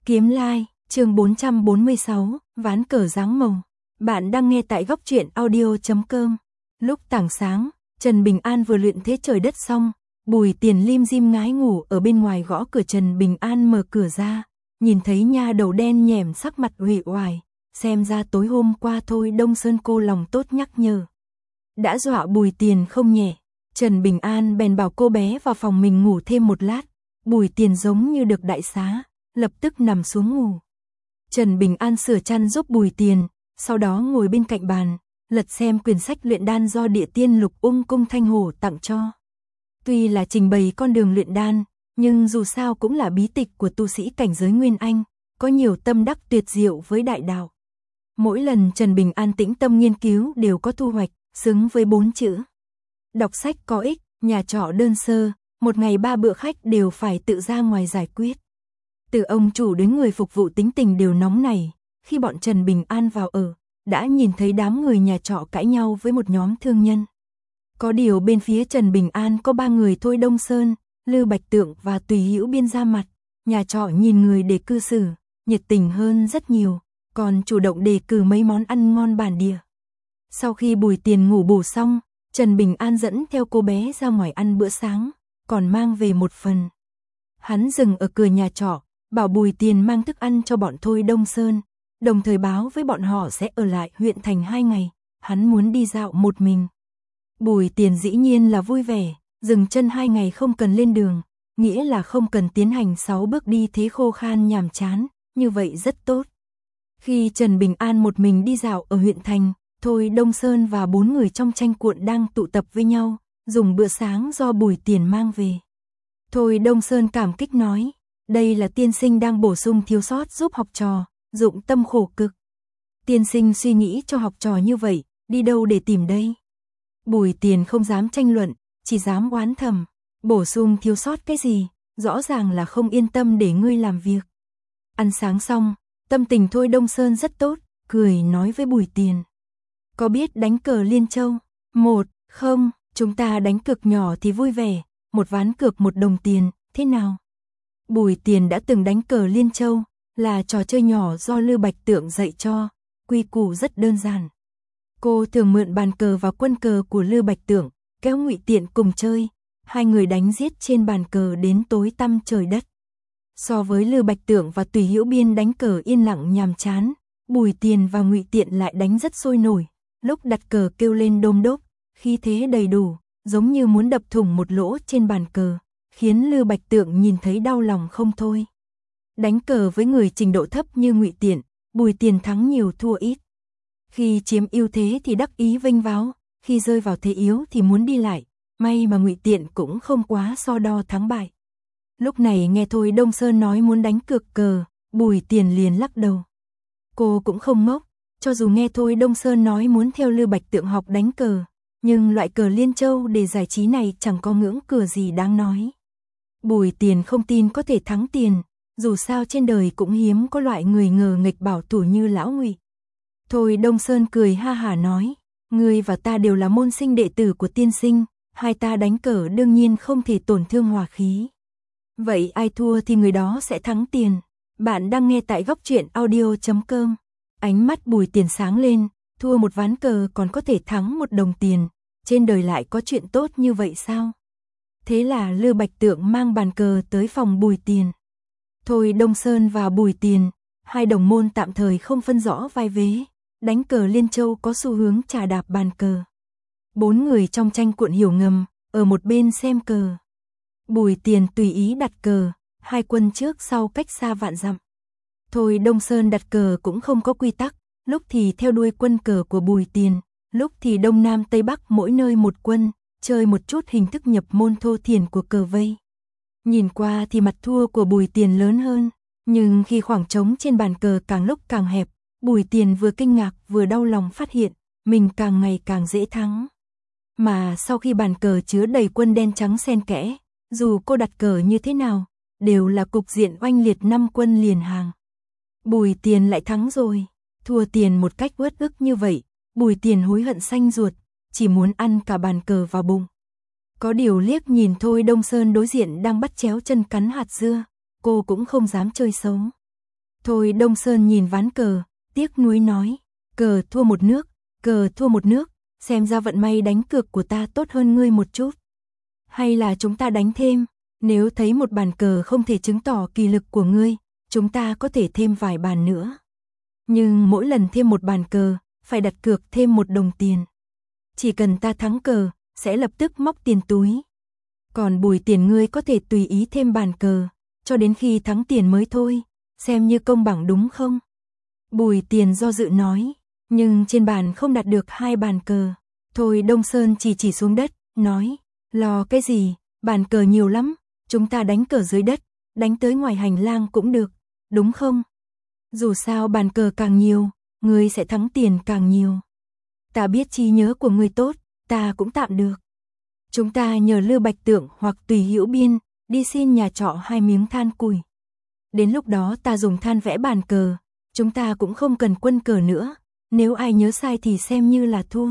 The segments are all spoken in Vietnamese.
Kiếm Lai, chương 446, ván cờ dáng màu. Bạn đang nghe tại góc truyện audio.com. Lúc tảng sáng, Trần Bình An vừa luyện thế trời đất xong, Bùi Tiền lim dim ngái ngủ ở bên ngoài gõ cửa. Trần Bình An mở cửa ra, nhìn thấy nha đầu đen nhẻm sắc mặt uể oải, xem ra tối hôm qua Thôi Đông Sơn cô lòng tốt nhắc nhở. Đã dọa Bùi Tiền không nhẹ, Trần Bình An bèn bảo cô bé vào phòng mình ngủ thêm một lát. Bùi Tiền giống như được đại xá, lập tức nằm xuống ngủ. Trần Bình An sửa chăn giúp Bùi Tiền, sau đó ngồi bên cạnh bàn, lật xem quyển sách luyện đan do Địa Tiên Lục Ung Cung Thanh Hổ tặng cho. Tuy là trình bày con đường luyện đan, nhưng dù sao cũng là bí tịch của tu sĩ cảnh giới Nguyên Anh, có nhiều tâm đắc tuyệt diệu với đại đạo. Mỗi lần Trần Bình An tĩnh tâm nghiên cứu đều có thu hoạch, xứng với 4 chữ. Đọc sách có ích, nhà trọ đơn sơ, một ngày 3 bữa khách đều phải tự ra ngoài giải quyết. Từ ông chủ đến người phục vụ tính tình đều nóng nảy, khi bọn Trần Bình An vào ở, đã nhìn thấy đám người nhà trọ cãi nhau với một nhóm thương nhân. Có điều bên phía Trần Bình An có 3 người Thôi Đông Sơn, Lư Bạch Tượng và Tùy Hữu Biên ra mặt, nhà trọ nhìn người để cư xử, nhiệt tình hơn rất nhiều, còn chủ động đề cử mấy món ăn ngon bản địa. Sau khi Bùi Tiền ngủ bù xong, Trần Bình An dẫn theo cô bé ra ngoài ăn bữa sáng, còn mang về một phần. Hắn dừng ở cửa nhà trọ, bảo Bùi Tiền mang thức ăn cho bọn Thôi Đông Sơn, đồng thời báo với bọn họ sẽ ở lại huyện thành 2 ngày, hắn muốn đi dạo một mình. Bùi Tiền dĩ nhiên là vui vẻ, dừng chân 2 ngày không cần lên đường, nghĩa là không cần tiến hành 6 bước đi thế khô khan nhàm chán, như vậy rất tốt. Khi Trần Bình An một mình đi dạo ở huyện thành, Thôi Đông Sơn và 4 người trong tranh cuộn đang tụ tập với nhau, dùng bữa sáng do Bùi Tiền mang về. Thôi Đông Sơn cảm kích nói, đây là tiên sinh đang bổ sung thiếu sót giúp học trò, dụng tâm khổ cực. Tiên sinh suy nghĩ cho học trò như vậy, đi đâu để tìm đây? Bùi Tiền không dám tranh luận, chỉ dám oán thầm, bổ sung thiếu sót cái gì, rõ ràng là không yên tâm để ngươi làm việc. Ăn sáng xong, tâm tình Thôi Đông Sơn rất tốt, cười nói với Bùi Tiền. Có biết đánh cờ Liên Châu? Không, chúng ta đánh cược nhỏ thì vui vẻ, một ván cược 1 đồng tiền, thế nào? Bùi Tiền đã từng đánh cờ Liên Châu, là trò chơi nhỏ do Lư Bạch Tượng dạy cho, quy củ rất đơn giản. Cô thường mượn bàn cờ và quân cờ của Lư Bạch Tượng, kéo Ngụy Tiện cùng chơi, 2 người đánh giết trên bàn cờ đến tối tăm trời đất. So với Lư Bạch Tượng và Tùy Hữu Biên đánh cờ yên lặng nhàm chán, Bùi Tiền và Ngụy Tiện lại đánh rất sôi nổi, lúc đặt cờ kêu lên đôm đốp, khí thế đầy đủ, giống như muốn đập thủng một lỗ trên bàn cờ, khiến Lư Bạch Tượng nhìn thấy đau lòng không thôi. Đánh cờ với người trình độ thấp như Ngụy Tiện, Bùi Tiền thắng nhiều thua ít. Khi chiếm ưu thế thì đắc ý vênh váo, khi rơi vào thế yếu thì muốn đi lại, may mà Ngụy Tiện cũng không quá so đo thắng bại. Lúc này nghe Thôi Đông Sơn nói muốn đánh cược cờ, Bùi Tiền liền lắc đầu. Cô cũng không ngốc, cho dù nghe Thôi Đông Sơn nói muốn theo Lư Bạch Tượng học đánh cờ, nhưng loại cờ Liên Châu để giải trí này chẳng có ngưỡng cửa gì đáng nói. Bùi Tiền không tin có thể thắng tiền, dù sao trên đời cũng hiếm có loại người ngờ nghịch bảo thủ như lão Ngụy. Thôi Đông Sơn cười ha hả nói, ngươi và ta đều là môn sinh đệ tử của tiên sinh, hai ta đánh cờ đương nhiên không thể tổn thương hòa khí. Vậy ai thua thì người đó sẽ thắng tiền. Bạn đang nghe tại góc truyện audio.com. Ánh mắt Bùi Tiền sáng lên, thua một ván cờ còn có thể thắng 1 đồng tiền, trên đời lại có chuyện tốt như vậy sao? Thế là Lư Bạch Tượng mang bàn cờ tới phòng Bùi Tiền. Thôi Đông Sơn và Bùi Tiền, 2 đồng môn tạm thời không phân rõ vai vế, đánh cờ Liên Châu có xu hướng trà đạp bàn cờ. 4 người trong tranh cuộn hiểu ngầm, ở một bên xem cờ. Bùi Tiền tùy ý đặt cờ, 2 quân trước sau cách xa vạn dặm. Thôi Đông Sơn đặt cờ cũng không có quy tắc, lúc thì theo đuôi quân cờ của Bùi Tiền, lúc thì Đông Nam Tây Bắc mỗi nơi một quân, chơi một chút hình thức nhập môn thô thiển của cờ vây. Nhìn qua thì mặt thua của Bùi Tiền lớn hơn, nhưng khi khoảng trống trên bàn cờ càng lúc càng hẹp, Bùi Tiền vừa kinh ngạc vừa đau lòng phát hiện, mình càng ngày càng dễ thắng. Mà sau khi bàn cờ chứa đầy quân đen trắng xen kẽ, dù cô đặt cờ như thế nào, đều là cục diện oanh liệt 5 quân liền hàng. Bùi Tiền lại thắng rồi, thua tiền một cách uất ức như vậy, Bùi Tiền hối hận xanh ruột, chỉ muốn ăn cả bàn cờ vào bụng. Có điều liếc nhìn Thôi Đông Sơn đối diện đang bắt chéo chân cắn hạt dưa, cô cũng không dám chơi xấu. Thôi Đông Sơn nhìn ván cờ, tiếc nuối nói, cờ thua một nước, xem ra vận may đánh cược của ta tốt hơn ngươi một chút. Hay là chúng ta đánh thêm, nếu thấy một bàn cờ không thể chứng tỏ kỳ lực của ngươi, chúng ta có thể thêm vài bàn nữa. Nhưng mỗi lần thêm một bàn cờ, phải đặt cược thêm 1 đồng tiền. Chỉ cần ta thắng cờ, sẽ lập tức móc tiền túi. Còn Bùi Tiền ngươi có thể tùy ý thêm bàn cờ, cho đến khi thắng tiền mới thôi, xem như công bằng đúng không? Bùi Tiền do dự nói, nhưng trên bàn không đặt được 2 bàn cờ. Thôi Đông Sơn chỉ xuống đất, nói, lo cái gì, bàn cờ nhiều lắm, chúng ta đánh cờ dưới đất, đánh tới ngoài hành lang cũng được, đúng không? Dù sao bàn cờ càng nhiều, ngươi sẽ thắng tiền càng nhiều. Ta biết trí nhớ của ngươi tốt, ta cũng tạm được. Chúng ta nhờ Lưu Bạch Tượng hoặc Tùy Hữu Biên, đi xin nhà trọ 2 miếng than củi. Đến lúc đó ta dùng than vẽ bàn cờ, chúng ta cũng không cần quân cờ nữa, nếu ai nhớ sai thì xem như là thua.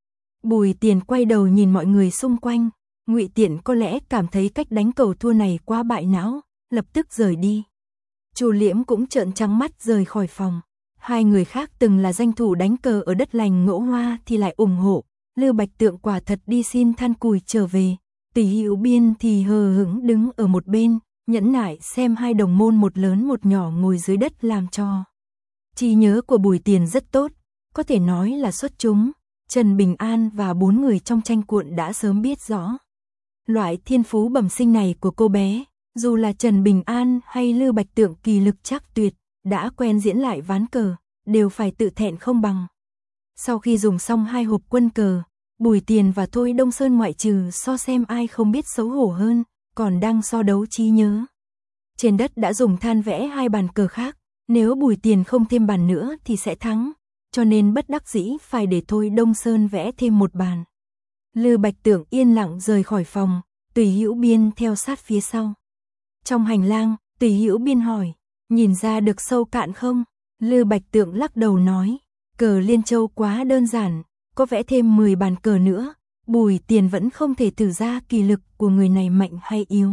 Bùi Tiền quay đầu nhìn mọi người xung quanh, Ngụy Tiện có lẽ cảm thấy cách đánh cầu thua này quá bại não, lập tức rời đi. Chu Liễm cũng trợn trắng mắt rời khỏi phòng. 2 người khác từng là danh thủ đánh cờ ở đất lành Ngỗ Hoa thì lại ủng hộ, Lưu Bạch Tượng quả thật đi xin than củi trở về, Tùy Hữu Biên thì hờ hững đứng ở một bên, nhẫn nại xem 2 đồng môn một lớn một nhỏ ngồi dưới đất làm trò. Trí nhớ của Bùi Tiền rất tốt, có thể nói là xuất chúng, Trần Bình An và 4 người trong tranh cuộn đã sớm biết rõ. Loại thiên phú bẩm sinh này của cô bé, dù là Trần Bình An hay Lưu Bạch Tượng kỳ lực chắc tuyệt, đã quen diễn lại ván cờ, đều phải tự thẹn không bằng. Sau khi dùng xong 2 hộp quân cờ, Bùi Tiền và Thôi Đông Sơn ngoại trừ so xem ai không biết xấu hổ hơn, còn đang so đấu trí nhớ. Trên đất đã dùng than vẽ 2 bàn cờ khác, nếu Bùi Tiền không thêm bàn nữa thì sẽ thắng, cho nên bất đắc dĩ phải để Thôi Đông Sơn vẽ thêm 1 bàn. Lưu Bạch Tượng yên lặng rời khỏi phòng, Tùy Hữu Biên theo sát phía sau. Trong hành lang, Tùy Hữu Biên hỏi, nhìn ra được sâu cạn không? Lưu Bạch Tượng lắc đầu nói, cờ Liên Châu quá đơn giản, có vẽ thêm 10 bàn cờ nữa, Bùi Tiền vẫn không thể thử ra kỳ lực của người này mạnh hay yếu.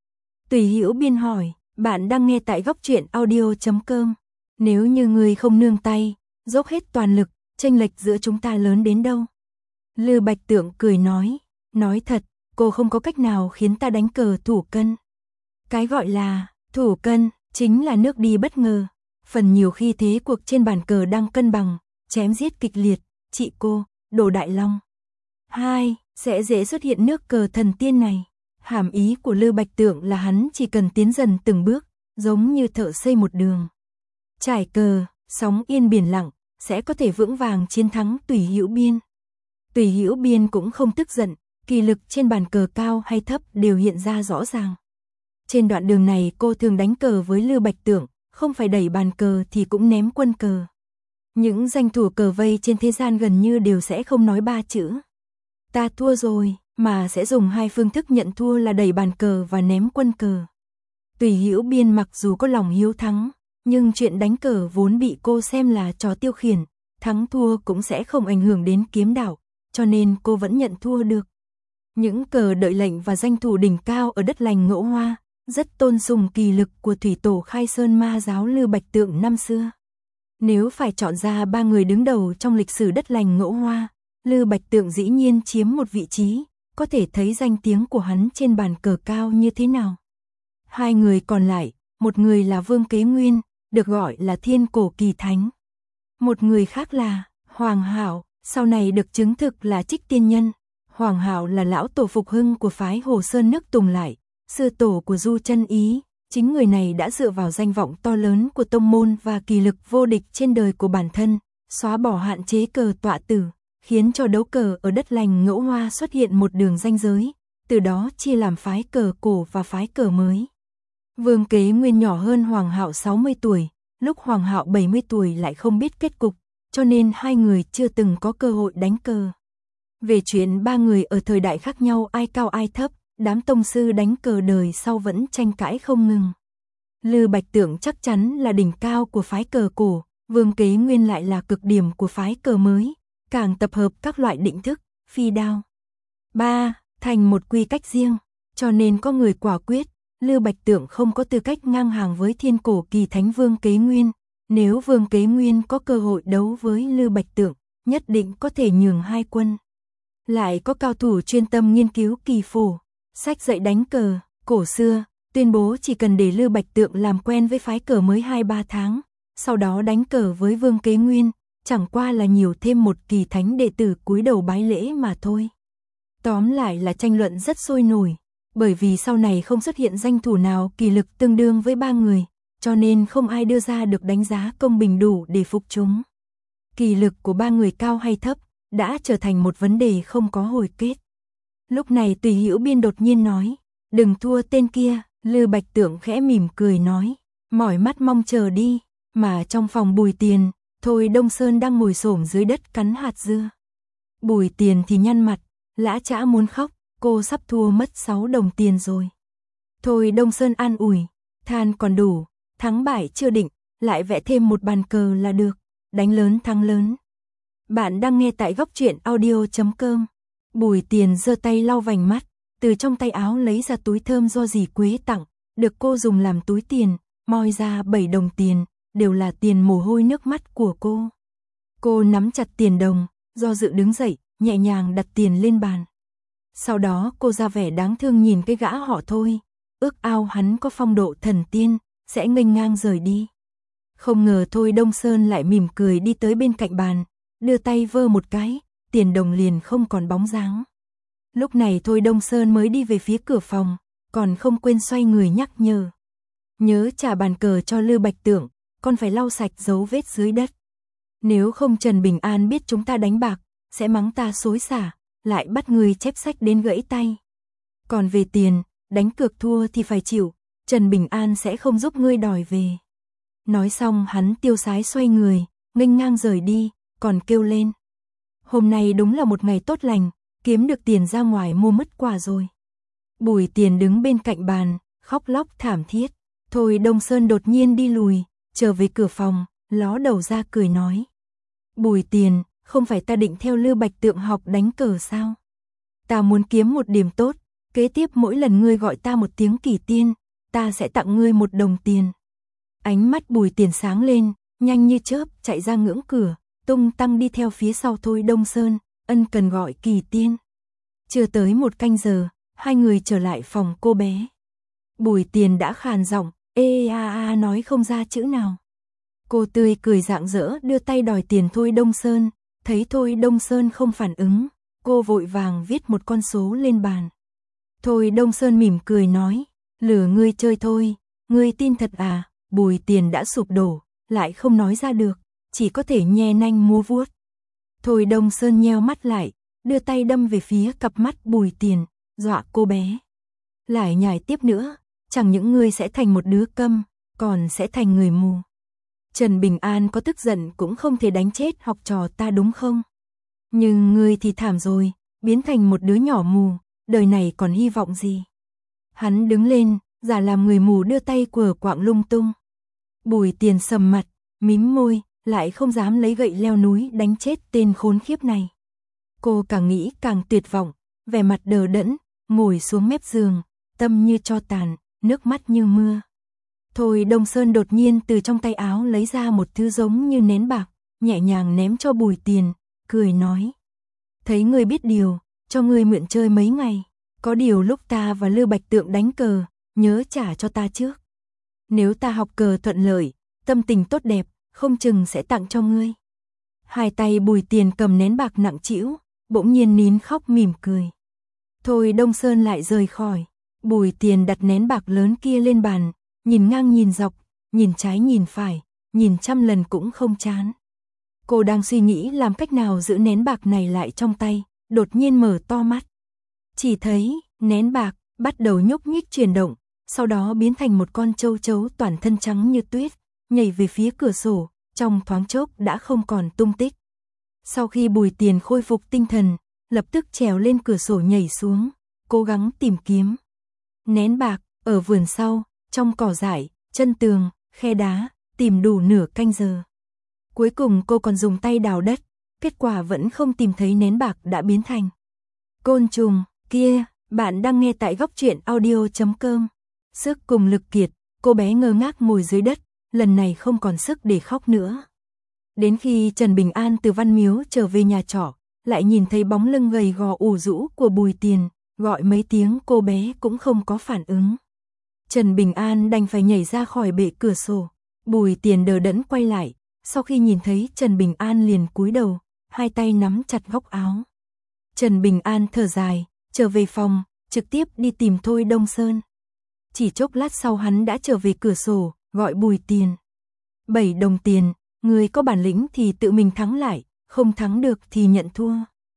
Tùy Hữu Biên hỏi, bạn đang nghe tại Góc Truyện Audio.com. Nếu như người không nương tay, dốc hết toàn lực, chênh lệch giữa chúng ta lớn đến đâu? Lưu Bạch Tượng cười nói thật, cô không có cách nào khiến ta đánh cờ thủ cân. Cái gọi là thủ cân chính là nước đi bất ngờ, phần nhiều khi thế cuộc trên bàn cờ đang cân bằng, chém giết kịch liệt, chị cô, Đồ Đại Long. 2. Sẽ dễ xuất hiện nước cờ thần tiên này. Hàm ý của Lưu Bạch Tượng là hắn chỉ cần tiến dần từng bước, giống như thợ xây một đường. Trải cờ, sóng yên biển lặng, sẽ có thể vững vàng chiến thắng Tùy Hữu Biên. Tùy Hữu Biên cũng không tức giận, kỳ lực trên bàn cờ cao hay thấp đều hiện ra rõ ràng. Trên đoạn đường này cô thường đánh cờ với Lưu Bạch Tượng, không phải đẩy bàn cờ thì cũng ném quân cờ. Những danh thủ cờ vây trên thế gian gần như đều sẽ không nói 3 chữ ta thua rồi, mà sẽ dùng 2 phương thức nhận thua là đẩy bàn cờ và ném quân cờ. Tùy Hữu Biên mặc dù có lòng hiếu thắng, nhưng chuyện đánh cờ vốn bị cô xem là trò tiêu khiển, thắng thua cũng sẽ không ảnh hưởng đến kiếm đạo, cho nên cô vẫn nhận thua được. Những cờ đợi lệnh và danh thủ đỉnh cao ở đất lành Ngỗ Hoa, rất tôn sùng kỳ lực của thủy tổ Khai Sơn Ma giáo Lưu Bạch Tượng năm xưa. Nếu phải chọn ra 3 người đứng đầu trong lịch sử đất lành Ngỗ Hoa, Lưu Bạch Tượng dĩ nhiên chiếm một vị trí, có thể thấy danh tiếng của hắn trên bàn cờ cao như thế nào. 2 người còn lại, một người là Vương Kế Nguyên, được gọi là Thiên Cổ Kỳ Thánh. Một người khác là Hoàng Hạo, sau này được chứng thực là Trích Tiên Nhân. Hoàng Hạo là lão tổ phục hưng của phái Hồ Sơn nước Tùng Lại, sư tổ của Du Chân Ý. Chính người này đã dựa vào danh vọng to lớn của tông môn và kỳ lực vô địch trên đời của bản thân, xóa bỏ hạn chế cờ tọa tử, khiến cho đấu cờ ở đất lành Ngỗ Hoa xuất hiện một đường ranh giới, từ đó chia làm phái cờ cổ và phái cờ mới. Vương Kế Nguyên nhỏ hơn Hoàng Hạo 60 tuổi, lúc Hoàng Hạo 70 tuổi lại không biết kết cục, cho nên 2 người chưa từng có cơ hội đánh cờ. Về chuyện 3 người ở thời đại khác nhau ai cao ai thấp, đám tông sư đánh cờ đời sau vẫn tranh cãi không ngừng. Lưu Bạch Tượng chắc chắn là đỉnh cao của phái cờ cổ, Vương Kế Nguyên lại là cực điểm của phái cờ mới, càng tập hợp các loại định thức, phi đao. 3. Thành một quy cách riêng, cho nên có người quả quyết, Lưu Bạch Tượng không có tư cách ngang hàng với Thiên Cổ Kỳ Thánh Vương Kế Nguyên, Nếu Vương Kế Nguyên có cơ hội đấu với Lư Bạch Tượng, nhất định có thể nhường hai quân. Lại có cao thủ chuyên tâm nghiên cứu kỳ phổ, sách dạy đánh cờ, cổ xưa, tuyên bố chỉ cần để Lư Bạch Tượng làm quen với phái cờ mới 2-3 tháng, sau đó đánh cờ với Vương Kế Nguyên, chẳng qua là nhiều thêm một kỳ thánh đệ tử cúi đầu bái lễ mà thôi. Tóm lại là tranh luận rất sôi nổi, bởi vì sau này không xuất hiện danh thủ nào kỳ lực tương đương với ba người, cho nên không ai đưa ra được đánh giá công bình đủ để phục chúng. Kỳ lực của ba người cao hay thấp, đã trở thành một vấn đề không có hồi kết. Lúc này Tùy Hữu Biên đột nhiên nói, đừng thua tên kia, Lư Bạch Tượng khẽ mỉm cười nói, mỏi mắt mong chờ đi, mà trong phòng Bùi Tiền, Thôi Đông Sơn đang ngồi xổm dưới đất cắn hạt dưa. Bùi Tiền thì nhăn mặt, lã chã muốn khóc, cô sắp thua mất 6 đồng tiền rồi. Thôi Đông Sơn an ủi, than còn đủ, thắng bại chưa định, lại vẽ thêm một bàn cờ là được, đánh lớn thắng lớn. Bạn đang nghe tại góc truyện audio.com. Bùi Tiền giơ tay lau vành mắt, từ trong tay áo lấy ra túi thơm do dì Quế tặng, được cô dùng làm túi tiền, moi ra 7 đồng tiền, đều là tiền mồ hôi nước mắt của cô. Cô nắm chặt tiền đồng, do dự đứng dậy, nhẹ nhàng đặt tiền lên bàn. Sau đó cô ra vẻ đáng thương nhìn cái gã họ Thôi, ước ao hắn có phong độ thần tiên, sẽ nghênh ngang rời đi. Không ngờ Thôi Đông Sơn lại mỉm cười đi tới bên cạnh bàn, đưa tay vơ một cái, tiền đồng liền không còn bóng dáng. Lúc này Thôi Đông Sơn mới đi về phía cửa phòng, còn không quên xoay người nhắc nhở. Nhớ trả bàn cờ cho Lư Bạch Tượng, con phải lau sạch dấu vết dưới đất. Nếu không Trần Bình An biết chúng ta đánh bạc, sẽ mắng ta xối xả, lại bắt người chép sách đến gãy tay. Còn về tiền, đánh cược thua thì phải chịu, Trần Bình An sẽ không giúp ngươi đòi về. Nói xong hắn tiêu sái xoay người, nghênh ngang rời đi, còn kêu lên. Hôm nay đúng là một ngày tốt lành, kiếm được tiền ra ngoài mua mứt quả rồi. Bùi Tiền đứng bên cạnh bàn, khóc lóc thảm thiết. Thôi Đông Sơn đột nhiên đi lùi, trở về cửa phòng, ló đầu ra cười nói. Bùi Tiền, không phải ta định theo Lư Bạch Tượng học đánh cờ sao? Ta muốn kiếm một điểm tốt, kế tiếp mỗi lần ngươi gọi ta một tiếng kỳ tiên, ta sẽ tặng ngươi 1 đồng tiền. Ánh mắt Bùi Tiền sáng lên, nhanh như chớp chạy ra ngưỡng cửa, tung tăng đi theo phía sau Thôi Đông Sơn, ân cần gọi kỳ tiên. Chưa tới 1 canh giờ, hai người trở lại phòng cô bé. Bùi Tiền đã khàn giọng, nói không ra chữ nào. Cô tươi cười rạng rỡ đưa tay đòi tiền Thôi Đông Sơn, thấy Thôi Đông Sơn không phản ứng, cô vội vàng viết một con số lên bàn. Thôi Đông Sơn mỉm cười nói, lừa ngươi chơi thôi, ngươi tin thật à? Bùi Tiền đã sụp đổ, lại không nói ra được, chỉ có thể nhe nanh múa vuốt. Thôi Đông Sơn nheo mắt lại, đưa tay đâm về phía cặp mắt Bùi Tiền, dọa cô bé. Lại nhảy tiếp nữa, chẳng những ngươi sẽ thành một đứa câm, còn sẽ thành người mù. Trần Bình An có tức giận cũng không thể đánh chết học trò ta đúng không? Nhưng ngươi thì thảm rồi, biến thành một đứa nhỏ mù, đời này còn hy vọng gì? Hắn đứng lên, giả làm người mù đưa tay quờ quạng lung tung. Bùi Tiền sầm mặt, mím môi, lại không dám lấy gậy leo núi đánh chết tên khốn khiếp này. Cô càng nghĩ càng tuyệt vọng, vẻ mặt đờ đẫn, ngồi xuống mép giường, tâm như tro tàn, nước mắt như mưa. Thôi Đông Sơn đột nhiên từ trong tay áo lấy ra một thứ giống như nén bạc, nhẹ nhàng ném cho Bùi Tiền, cười nói. Thấy ngươi biết điều, cho ngươi mượn chơi mấy ngày, có điều lúc ta và Lư Bạch Tượng đánh cờ, nhớ trả cho ta trước. Nếu ta học cờ thuận lợi, tâm tình tốt đẹp, không chừng sẽ tặng cho ngươi. Hai tay Bùi Tiền cầm nén bạc nặng trĩu, bỗng nhiên nín khóc mỉm cười. Thôi Đông Sơn lại rời khỏi, Bùi Tiền đặt nén bạc lớn kia lên bàn, nhìn ngang nhìn dọc, nhìn trái nhìn phải, nhìn trăm lần cũng không chán. Cô đang suy nghĩ làm cách nào giữ nén bạc này lại trong tay, đột nhiên mở to mắt. Chỉ thấy, nén bạc, bắt đầu nhúc nhích chuyển động, sau đó biến thành một con châu chấu toàn thân trắng như tuyết, nhảy về phía cửa sổ, trong thoáng chốc đã không còn tung tích. Sau khi Bùi Tiền khôi phục tinh thần, lập tức trèo lên cửa sổ nhảy xuống, cố gắng tìm kiếm. Nén bạc, ở vườn sau, trong cỏ dại, chân tường, khe đá, tìm đủ nửa canh giờ. Cuối cùng cô còn dùng tay đào đất, kết quả vẫn không tìm thấy nén bạc đã biến thành côn trùng. Kia, bạn đang nghe tại góc truyện audio.com. Sức cùng lực kiệt, cô bé ngơ ngác ngồi dưới đất, lần này không còn sức để khóc nữa. Đến khi Trần Bình An từ Văn Miếu trở về nhà trọ, lại nhìn thấy bóng lưng gầy gò ủ rũ của Bùi Tiền, gọi mấy tiếng cô bé cũng không có phản ứng. Trần Bình An đành phải nhảy ra khỏi bệ cửa sổ. Bùi Tiền đờ đẫn quay lại, sau khi nhìn thấy Trần Bình An liền cúi đầu, hai tay nắm chặt góc áo. Trần Bình An thở dài, trở về phòng, trực tiếp đi tìm Thôi Đông Sơn. Chỉ chốc lát sau hắn đã trở về cửa sổ, gọi Bùi Tiền. 7 đồng tiền, người có bản lĩnh thì tự mình thắng lại, không thắng được thì nhận thua.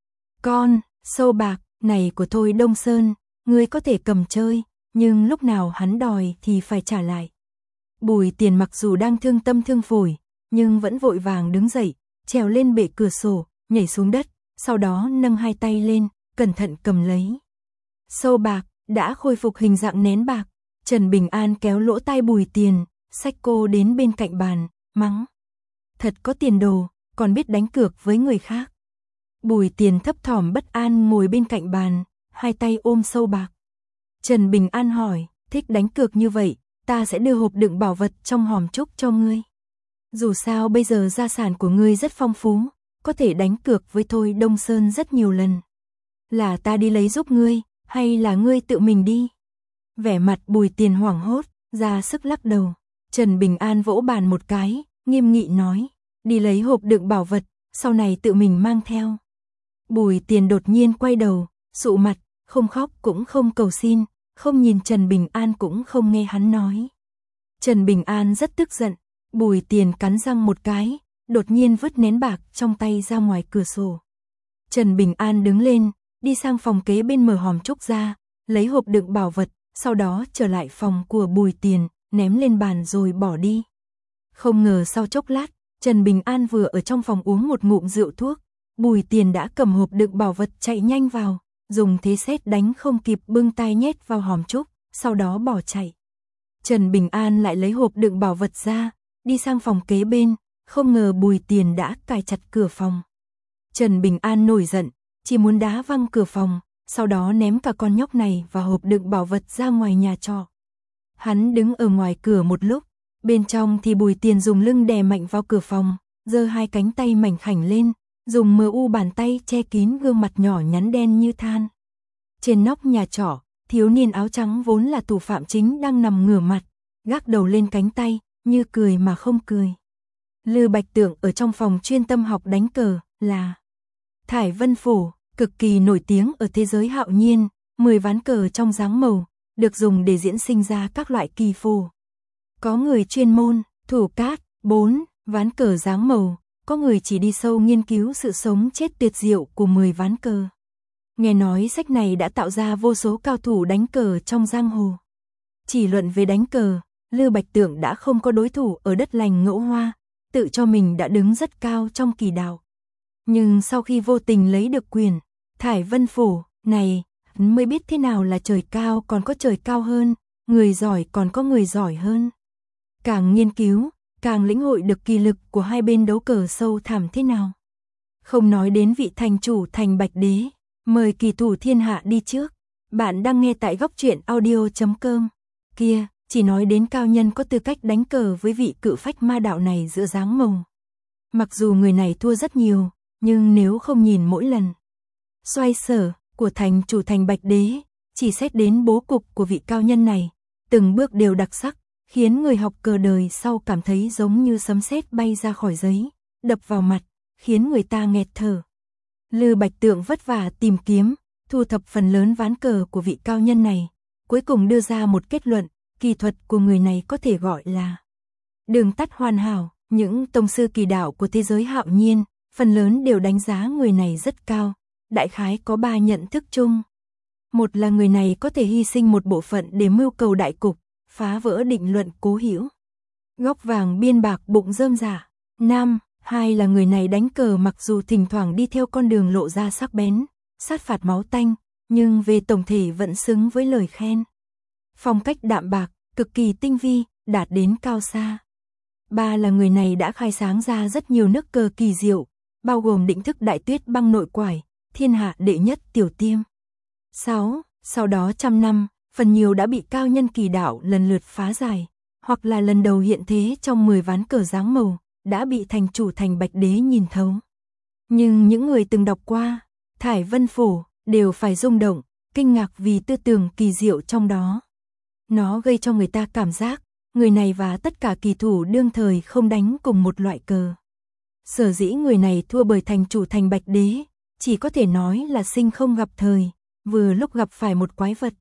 Con, sâu bạc, này của Thôi Đông Sơn, người có thể cầm chơi, nhưng lúc nào hắn đòi thì phải trả lại. Bùi Tiền mặc dù đang thương tâm thương phổi, nhưng vẫn vội vàng đứng dậy, trèo lên bệ cửa sổ, nhảy xuống đất, sau đó nâng hai tay lên, cẩn thận cầm lấy. Sâu bạc, đã khôi phục hình dạng nén bạc. Trần Bình An kéo lỗ tai Bùi Tiền, xách cô đến bên cạnh bàn, mắng. Thật có tiền đồ, còn biết đánh cược với người khác. Bùi Tiền thấp thỏm bất an ngồi bên cạnh bàn, hai tay ôm sâu bạc. Trần Bình An hỏi, thích đánh cược như vậy, ta sẽ đưa hộp đựng bảo vật trong hòm trúc cho ngươi. Dù sao bây giờ gia sản của ngươi rất phong phú, có thể đánh cược với Thôi Đông Sơn rất nhiều lần. Là ta đi lấy giúp ngươi, hay là ngươi tự mình đi? Vẻ mặt Bùi Tiền hoảng hốt, ra sức lắc đầu. Trần Bình An vỗ bàn một cái, nghiêm nghị nói, đi lấy hộp đựng bảo vật, sau này tự mình mang theo. Bùi Tiền đột nhiên quay đầu, sụ mặt, không khóc cũng không cầu xin, không nhìn Trần Bình An cũng không nghe hắn nói. Trần Bình An rất tức giận, Bùi Tiền cắn răng một cái, đột nhiên vứt nén bạc trong tay ra ngoài cửa sổ. Trần Bình An đứng lên, đi sang phòng kế bên mở hòm trúc ra, lấy hộp đựng bảo vật, sau đó trở lại phòng của Bùi Tiền, ném lên bàn rồi bỏ đi. Không ngờ sau chốc lát, Trần Bình An vừa ở trong phòng uống một ngụm rượu thuốc, Bùi Tiền đã cầm hộp đựng bảo vật chạy nhanh vào, dùng thế sét đánh không kịp bưng tay nhét vào hòm trúc, sau đó bỏ chạy. Trần Bình An lại lấy hộp đựng bảo vật ra, đi sang phòng kế bên, không ngờ Bùi Tiền đã cài chặt cửa phòng. Trần Bình An nổi giận, chỉ muốn đá văng cửa phòng, sau đó ném cả con nhóc này và hộp đựng bảo vật ra ngoài nhà trọ. Hắn đứng ở ngoài cửa một lúc, bên trong thì Bùi Tiền dùng lưng đè mạnh vào cửa phòng, giơ hai cánh tay mảnh khảnh lên, dùng MU bàn tay che kín gương mặt nhỏ nhắn đen như than. Trên nóc nhà trọ, thiếu niên áo trắng vốn là thủ phạm chính đang nằm ngửa mặt, gác đầu lên cánh tay, như cười mà không cười. Lư Bạch Tượng ở trong phòng chuyên tâm học đánh cờ là Thải Vân Phổ, cực kỳ nổi tiếng ở thế giới hạo nhiên, 10 ván cờ trong dáng màu, được dùng để diễn sinh ra các loại kỳ phổ. Có người chuyên môn, thủ cát, 4 ván cờ dáng màu, có người chỉ đi sâu nghiên cứu sự sống chết tuyệt diệu của 10 ván cờ. Nghe nói sách này đã tạo ra vô số cao thủ đánh cờ trong giang hồ. Chỉ luận về đánh cờ, Lư Bạch Tượng đã không có đối thủ ở đất lành Ngẫu Hoa, tự cho mình đã đứng rất cao trong kỳ đạo. Nhưng sau khi vô tình lấy được quyền Thải Vân Phổ này, hắn mới biết thế nào là trời cao còn có trời cao hơn, người giỏi còn có người giỏi hơn. Càng nghiên cứu, càng lĩnh hội được kỳ lực của hai bên đấu cờ sâu thẳm thế nào. Không nói đến vị thành chủ thành Bạch Đế, mời kỳ thủ thiên hạ đi trước. Bạn đang nghe tại góc truyện audio.com. Kia, chỉ nói đến cao nhân có tư cách đánh cờ với vị cự phách ma đạo này giữa dáng màu. Mặc dù người này thua rất nhiều, nhưng nếu không nhìn mỗi lần xoay sở của thành chủ thành Bạch Đế, chỉ xét đến bố cục của vị cao nhân này, từng bước đều đặc sắc, khiến người học cờ đời sau cảm thấy giống như sấm sét bay ra khỏi giấy, đập vào mặt, khiến người ta nghẹt thở. Lư Bạch Tượng vất vả tìm kiếm, thu thập phần lớn ván cờ của vị cao nhân này, cuối cùng đưa ra một kết luận, kỳ thuật của người này có thể gọi là đường tắt hoàn hảo. Những tông sư kỳ đạo của thế giới hạo nhiên, phần lớn đều đánh giá người này rất cao, đại khái có 3 nhận thức chung. Một là người này có thể hy sinh một bộ phận để mưu cầu đại cục, phá vỡ định luận cố hữu. Góc vàng biên bạc bụng rơm rả. Hai là người này đánh cờ mặc dù thỉnh thoảng đi theo con đường lộ ra sắc bén, sát phạt máu tanh, nhưng về tổng thể vẫn xứng với lời khen. Phong cách đạm bạc, cực kỳ tinh vi, đạt đến cao xa. 3 là người này đã khai sáng ra rất nhiều nước cờ kỳ diệu, bao gồm định thức đại tuyết băng nội quải, thiên hạ đệ nhất tiểu tiêm. 6. Sau đó trăm năm, phần nhiều đã bị cao nhân kỳ đạo lần lượt phá giải, hoặc là lần đầu hiện thế trong 10 ván cờ dáng màu, đã bị thành chủ thành Bạch Đế nhìn thấu. Nhưng những người từng đọc qua Thải Vân Phổ đều phải rung động, kinh ngạc vì tư tưởng kỳ diệu trong đó. Nó gây cho người ta cảm giác, người này và tất cả kỳ thủ đương thời không đánh cùng một loại cờ. Sở dĩ người này thua bởi thành chủ thành Bạch Đế, chỉ có thể nói là sinh không gặp thời, vừa lúc gặp phải một quái vật.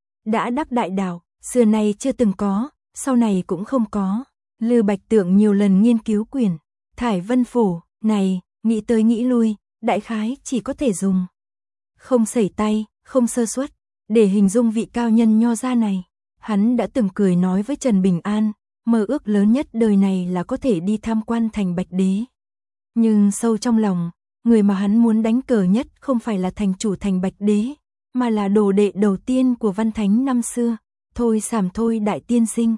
Đã đắc đại đạo, xưa nay chưa từng có, sau này cũng không có. Lư Bạch Tượng nhiều lần nghiên cứu quyển Thải Vân Phổ này, nghĩ tới nghĩ lui, đại khái chỉ có thể dùng không sẩy tay, không sơ suất để hình dung vị cao nhân nho gia này. Hắn đã từng cười nói với Trần Bình An, mơ ước lớn nhất đời này là có thể đi tham quan thành Bạch Đế. Nhưng sâu trong lòng, người mà hắn muốn đánh cờ nhất không phải là thành chủ thành Bạch Đế, mà là đồ đệ đầu tiên của Văn Thánh năm xưa, Thôi Sàm Thôi đại tiên sinh.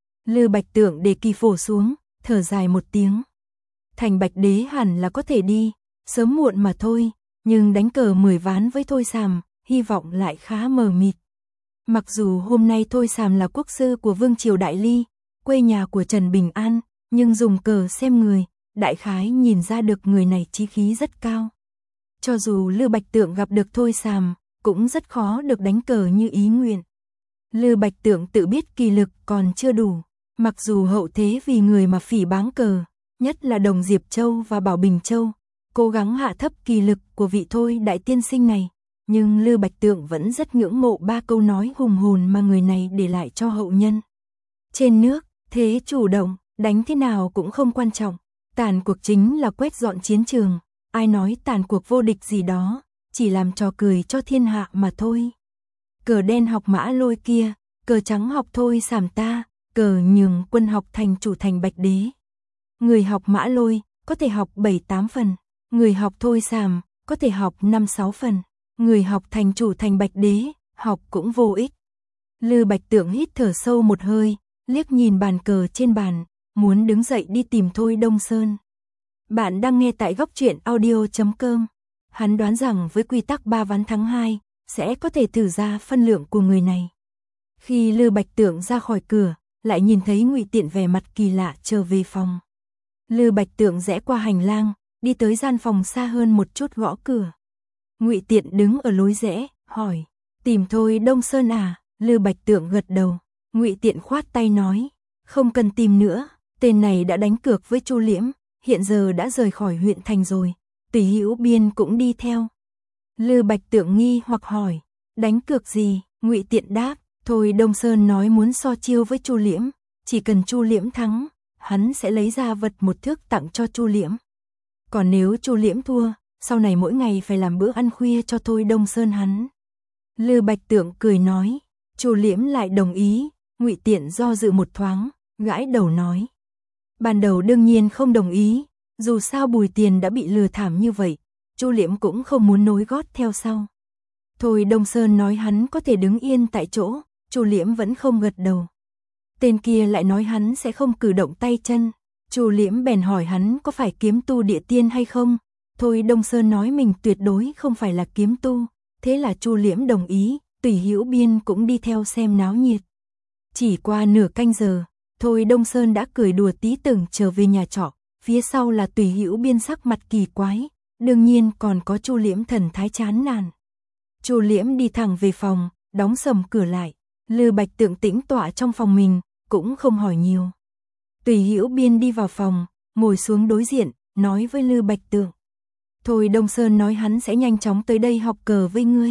Lư Bạch Tượng để kỳ phổ xuống, thở dài một tiếng. Thành Bạch Đế hẳn là có thể đi, sớm muộn mà thôi, nhưng đánh cờ 10 ván với Thôi Sàm, hy vọng lại khá mờ mịt. Mặc dù hôm nay Thôi Sàm là quốc sư của Vương Triều Đại Ly, quê nhà của Trần Bình An, nhưng dùng cờ xem người, đại khái nhìn ra được người này chí khí rất cao. Cho dù Lư Bạch Tượng gặp được Thôi Sàm, cũng rất khó được đánh cờ như ý nguyện. Lư Bạch Tượng tự biết kỳ lực còn chưa đủ, mặc dù hậu thế vì người mà phỉ báng cờ, nhất là Đồng Diệp Châu và Bảo Bình Châu, cố gắng hạ thấp kỳ lực của vị Thôi đại tiên sinh này, nhưng Lư Bạch Tượng vẫn rất ngưỡng mộ 3 câu nói hùng hồn mà người này để lại cho hậu nhân. Trên nước, thế chủ động, đánh thế nào cũng không quan trọng, tàn cuộc chính là quét dọn chiến trường, ai nói tàn cuộc vô địch gì đó, chỉ làm trò cười cho thiên hạ mà thôi. Cờ đen học Mã Lôi kia, cờ trắng học Thôi Sàm ta, cờ nhường quân học thành chủ thành Bạch Đế. Người học Mã Lôi có thể học 7-8 phần, người học Thôi Sàm có thể học 5-6 phần, người học thành chủ thành Bạch Đế học cũng vô ích. Lư Bạch Tượng hít thở sâu một hơi, liếc nhìn bàn cờ trên bàn, muốn đứng dậy đi tìm Thôi Đông Sơn. Bạn đang nghe tại góc truyện audio.com. Hắn đoán rằng với quy tắc 3 ván thắng 2, sẽ có thể thử ra phân lượng của người này. Khi Lư Bạch Tượng ra khỏi cửa, lại nhìn thấy Ngụy Tiện vẻ mặt kỳ lạ trở về phòng. Lư Bạch Tượng rẽ qua hành lang, đi tới gian phòng xa hơn một chút gõ cửa. Ngụy Tiện đứng ở lối rẽ, hỏi, tìm Thôi Đông Sơn à? Lư Bạch Tượng gật đầu. Ngụy Tiện khoát tay nói, không cần tìm nữa, tên này đã đánh cược với Chu Liễm, hiện giờ đã rời khỏi huyện thành rồi, Tùy Hữu Biên cũng đi theo. Lư Bạch Tượng nghi hoặc hỏi, đánh cược gì? Ngụy Tiện đáp, Thôi Đông Sơn nói muốn so chiêu với Chu Liễm, chỉ cần Chu Liễm thắng, hắn sẽ lấy ra vật một thước tặng cho Chu Liễm. Còn nếu Chu Liễm thua, sau này mỗi ngày phải làm bữa ăn khuya cho Thôi Đông Sơn hắn. Lư Bạch Tượng cười nói, Chu Liễm lại đồng ý. Ngụy Tiện do dự một thoáng, gãi đầu nói, ban đầu đương nhiên không đồng ý, dù sao Bùi Tiền đã bị lừa thảm như vậy, Chu Liễm cũng không muốn nối gót theo sau. Thôi Đông Sơn nói hắn có thể đứng yên tại chỗ, Chu Liễm vẫn không gật đầu. Tên kia lại nói hắn sẽ không cử động tay chân, Chu Liễm bèn hỏi hắn có phải kiếm tu địa tiên hay không. Thôi Đông Sơn nói mình tuyệt đối không phải là kiếm tu, thế là Chu Liễm đồng ý, Tùy Hữu Biên cũng đi theo xem náo nhiệt. Chỉ qua nửa canh giờ, Thôi Đông Sơn đã cười đùa tí tưởng trở về nhà trọ, phía sau là Tùy Hữu Biên sắc mặt kỳ quái, đương nhiên còn có Chu Liễm thần thái chán nản. Chu Liễm đi thẳng về phòng, đóng sầm cửa lại, Lư Bạch Tượng tĩnh tọa trong phòng mình, cũng không hỏi nhiều. Tùy Hữu Biên đi vào phòng, ngồi xuống đối diện, nói với Lư Bạch Tượng. Thôi Đông Sơn nói hắn sẽ nhanh chóng tới đây học cờ với ngươi.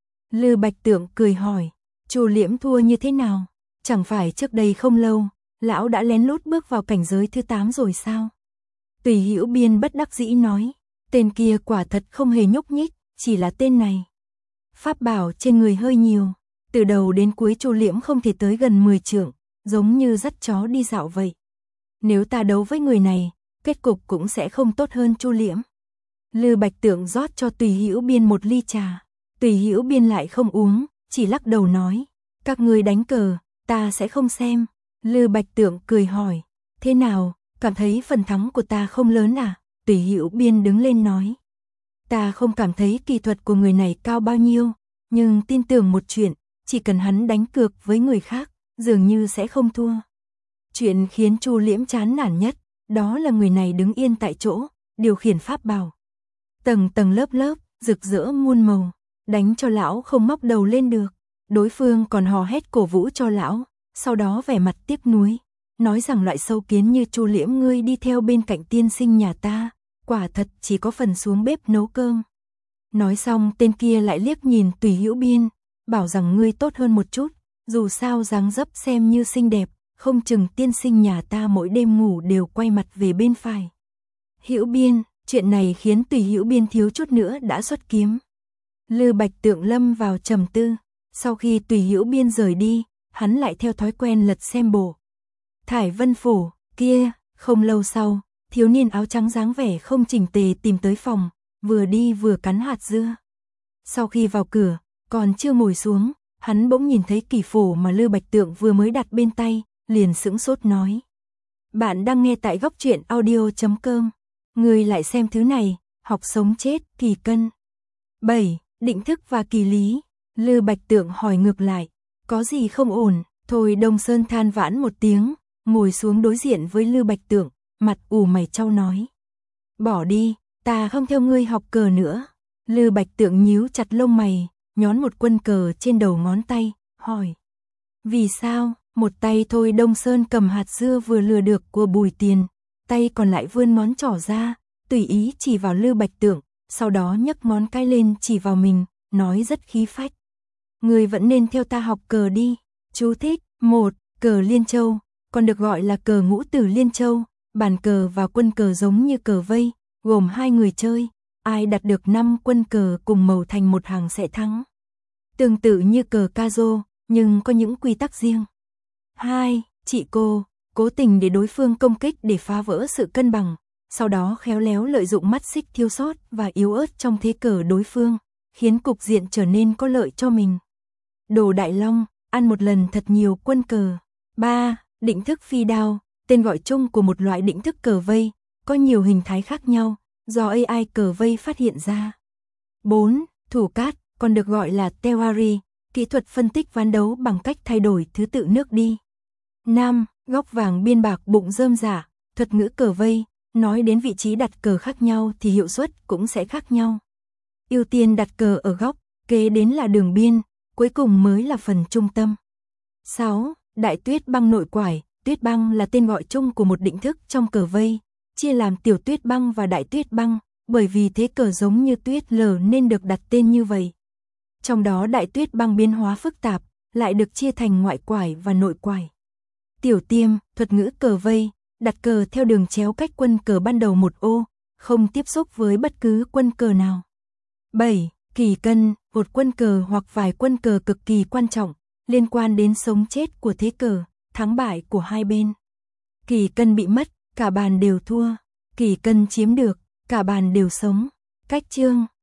Lư Bạch Tượng cười hỏi, Chu Liễm thua như thế nào? Chẳng phải trước đây không lâu, lão đã lén lút bước vào cảnh giới thứ 8 rồi sao? Tùy Hữu Biên bất đắc dĩ nói, tên kia quả thật không hề nhúc nhích, chỉ là tên này. Pháp bảo trên người hơi nhiều, từ đầu đến cuối Chu Liễm không thể tới gần 10 trượng, giống như dắt chó đi dạo vậy. Nếu ta đấu với người này, kết cục cũng sẽ không tốt hơn Chu Liễm. Lư Bạch Tượng rót cho Tùy Hữu Biên một ly trà, Tùy Hữu Biên lại không uống, chỉ lắc đầu nói, các ngươi đánh cờ, ta sẽ không xem. Lư Bạch Tượng cười hỏi, thế nào, cảm thấy phần thắng của ta không lớn à? Tùy Hữu Biên đứng lên nói, ta không cảm thấy kỳ thuật của người này cao bao nhiêu, nhưng tin tưởng một chuyện, chỉ cần hắn đánh cược với người khác, dường như sẽ không thua. Chuyện khiến Chu Liễm chán nản nhất, đó là người này đứng yên tại chỗ, điều khiển pháp bảo. Tầng tầng lớp lớp, rực rỡ muôn màu, đánh cho lão không móc đầu lên được. Đối phương còn hò hét cổ vũ cho lão, sau đó vẻ mặt tiếc nuối, nói rằng loại sâu kiến như Chu Liễm ngươi đi theo bên cạnh tiên sinh nhà ta, quả thật chỉ có phần xuống bếp nấu cơm. Nói xong tên kia lại liếc nhìn Tùy Hữu Biên, bảo rằng ngươi tốt hơn một chút, dù sao dáng dấp xem như xinh đẹp, không chừng tiên sinh nhà ta mỗi đêm ngủ đều quay mặt về bên phải. Hữu Biên, chuyện này khiến Tùy Hữu Biên thiếu chút nữa đã xuất kiếm. Lư Bạch Tượng lâm vào trầm tư, sau khi Tùy Hữu Biên rời đi, hắn lại theo thói quen lật xem bộ Thải Vân Phủ. Kia, không lâu sau, thiếu niên áo trắng dáng vẻ không chỉnh tề tìm tới phòng, vừa đi vừa cắn hạt dưa. Sau khi vào cửa, còn chưa ngồi xuống, hắn bỗng nhìn thấy kỳ phổ mà Lư Bạch Tượng vừa mới đặt bên tay, liền sững sốt nói. Bạn đang nghe tại góc truyện audio.com. Người lại xem thứ này, học sống chết, kỳ cân. 7. Định thức và kỳ lý. Lư Bạch Tượng hỏi ngược lại, có gì không ổn? Thôi Đông Sơn than vãn một tiếng, ngồi xuống đối diện với Lư Bạch Tượng, mặt ủ mày chau nói. Bỏ đi, ta không theo ngươi học cờ nữa. Lư Bạch Tượng nhíu chặt lông mày, nhón một quân cờ trên đầu ngón tay, hỏi. Vì sao? Một tay Thôi Đông Sơn cầm hạt dưa vừa lừa được của Bùi Tiền, tay còn lại vươn ngón trỏ ra, tùy ý chỉ vào Lư Bạch Tượng, sau đó nhấc ngón cái lên chỉ vào mình, nói rất khí phách. Ngươi vẫn nên theo ta học cờ đi. Chú thích: 1. Cờ Liên Châu, còn được gọi là cờ ngũ tử Liên Châu, bàn cờ và quân cờ giống như cờ vây, gồm 2 người chơi, ai đặt được 5 quân cờ cùng màu thành một hàng sẽ thắng. Tương tự như cờ Cazo, nhưng có những quy tắc riêng. 2. Trị cô, cố tình để đối phương công kích để phá vỡ sự cân bằng, sau đó khéo léo lợi dụng mắt xích thiếu sót và yếu ớt trong thế cờ đối phương, khiến cục diện trở nên có lợi cho mình. Đồ Đại Long, ăn một lần thật nhiều quân cờ. 3. Định thức phi đao, tên gọi chung của một loại định thức cờ vây, có nhiều hình thái khác nhau, do AI cờ vây phát hiện ra. 4. Thủ cát, còn được gọi là Theory, kỹ thuật phân tích ván đấu bằng cách thay đổi thứ tự nước đi. 5. Góc vàng biên bạc bụng rơm rả, thuật ngữ cờ vây, nói đến vị trí đặt cờ khác nhau thì hiệu suất cũng sẽ khác nhau. Ưu tiên đặt cờ ở góc, kế đến là đường biên, cuối cùng mới là phần trung tâm. 6. Đại tuyết băng nội quải, tuyết băng là tên gọi chung của một định thức trong cờ vây, chia làm tiểu tuyết băng và đại tuyết băng, bởi vì thế cờ giống như tuyết lở nên được đặt tên như vậy. Trong đó đại tuyết băng biến hóa phức tạp, lại được chia thành ngoại quải và nội quải. Tiểu tiêm, thuật ngữ cờ vây, đặt cờ theo đường chéo cách quân cờ ban đầu một ô, không tiếp xúc với bất cứ quân cờ nào. 7. Kỳ cân, một quân cờ hoặc vài quân cờ cực kỳ quan trọng, liên quan đến sống chết của thế cờ, thắng bại của hai bên. Kỳ cân bị mất, cả bàn đều thua. Kỳ cân chiếm được, cả bàn đều sống. Cách chương